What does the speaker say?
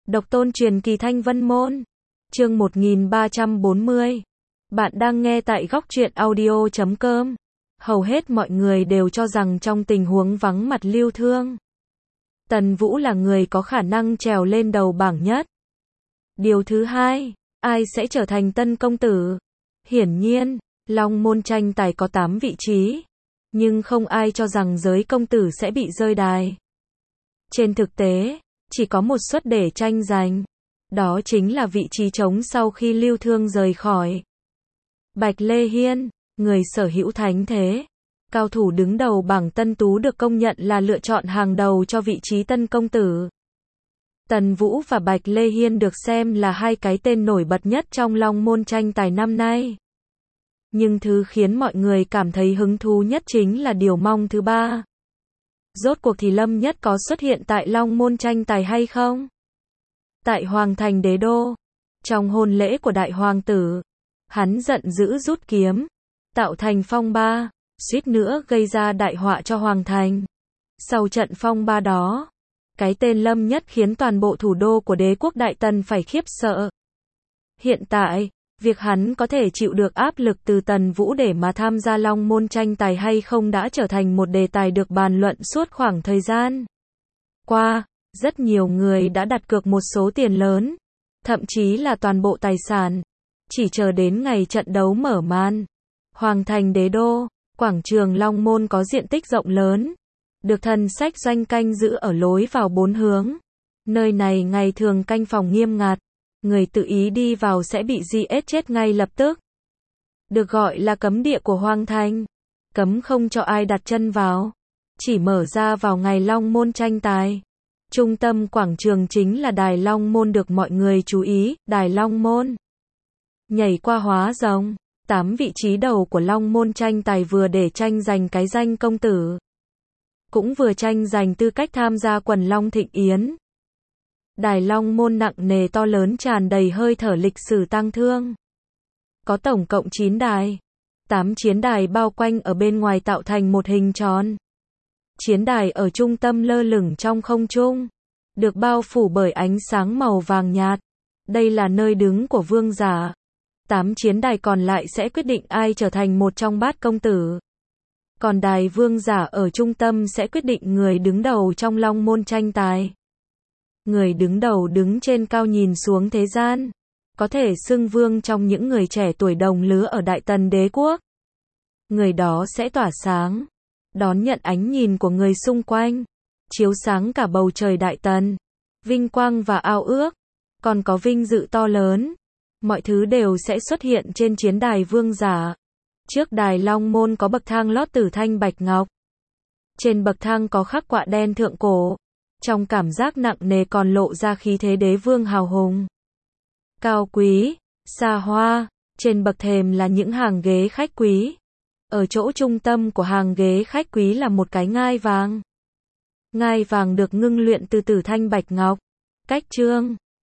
Độc tôn truyền kỳ Thanh Vân Môn. Chương 1340. Bạn đang nghe tại góc truyện audio.com. Hầu hết mọi người đều cho rằng trong tình huống vắng mặt Lưu Thương, Tần Vũ là người có khả năng trèo lên đầu bảng nhất. Điều thứ hai, ai sẽ trở thành tân công tử? Hiển nhiên, Long Môn tranh tài có 8 vị trí, nhưng không ai cho rằng giới công tử sẽ bị rơi đài. Trên thực tế, chỉ có một suất để tranh giành. Đó chính là vị trí trống sau khi Lưu Thương rời khỏi. Bạch Lê Hiên, người sở hữu thánh thế, cao thủ đứng đầu bảng Tân Tú được công nhận là lựa chọn hàng đầu cho vị trí tân công tử. Tần Vũ và Bạch Lê Hiên được xem là hai cái tên nổi bật nhất trong Long Môn tranh tài năm nay. Nhưng thứ khiến mọi người cảm thấy hứng thú nhất chính là điều mong thứ ba. Rốt cuộc thì Lâm Nhất có xuất hiện tại Long Môn tranh tài hay không? Tại Hoàng Thành Đế Đô, trong hôn lễ của đại hoàng tử, hắn giận dữ rút kiếm, tạo thành phong ba, suýt nữa gây ra đại họa cho Hoàng Thành. Sau trận phong ba đó, cái tên Lâm Nhất khiến toàn bộ thủ đô của đế quốc Đại Tần phải khiếp sợ. Hiện tại, việc hắn có thể chịu được áp lực từ Tần Vũ để mà tham gia Long Môn tranh tài hay không đã trở thành một đề tài được bàn luận suốt khoảng thời gian qua. Rất nhiều người đã đặt cược một số tiền lớn, thậm chí là toàn bộ tài sản, chỉ chờ đến ngày trận đấu mở màn. Hoàng Thành Đế Đô, quảng trường Long Môn có diện tích rộng lớn, được thần sách doanh canh giữ ở lối vào 4 hướng. Nơi này ngày thường canh phòng nghiêm ngặt, người tự ý đi vào sẽ bị giết chết ngay lập tức. Được gọi là cấm địa của Hoàng Thành, cấm không cho ai đặt chân vào, chỉ mở ra vào ngày Long Môn tranh tài. Trung tâm quảng trường chính là Đài Long Môn được mọi người chú ý, Đài Long Môn. Nhảy qua hóa rồng, 8 vị trí đầu của Long Môn tranh tài vừa để tranh giành cái danh công tử, cũng vừa tranh giành tư cách tham gia quần Long Thịnh Yến. Đài Long Môn nặng nề to lớn tràn đầy hơi thở lịch sử tang thương. Có tổng cộng 9 đài, 8 chiến đài bao quanh ở bên ngoài tạo thành một hình tròn. Chiến đài ở trung tâm lơ lửng trong không trung, được bao phủ bởi ánh sáng màu vàng nhạt. Đây là nơi đứng của vương giả. 8 chiến đài còn lại sẽ quyết định ai trở thành một trong bát công tử. Còn đài vương giả ở trung tâm sẽ quyết định người đứng đầu trong Long Môn tranh tài. Người đứng đầu đứng trên cao nhìn xuống thế gian, có thể xưng vương trong những người trẻ tuổi đồng lứa ở Đại Tần đế quốc. Người đó sẽ tỏa sáng, đón nhận ánh nhìn của người xung quanh, chiếu sáng cả bầu trời Đại Tần. Vinh quang và ao ước, còn có vinh dự to lớn, mọi thứ đều sẽ xuất hiện trên chiến đài vương giả. Trước đài Long Môn có bậc thang lót từ thanh bạch ngọc. Trên bậc thang có khắc quạ đen thượng cổ, trong cảm giác nặng nề còn lộ ra khí thế đế vương hào hùng, cao quý, xa hoa. Trên bậc thềm là những hàng ghế khách quý. Ở chỗ trung tâm của hàng ghế khách quý là một cái ngai vàng. Ngai vàng được ngưng luyện từ tử thanh bạch ngọc. Cách trương,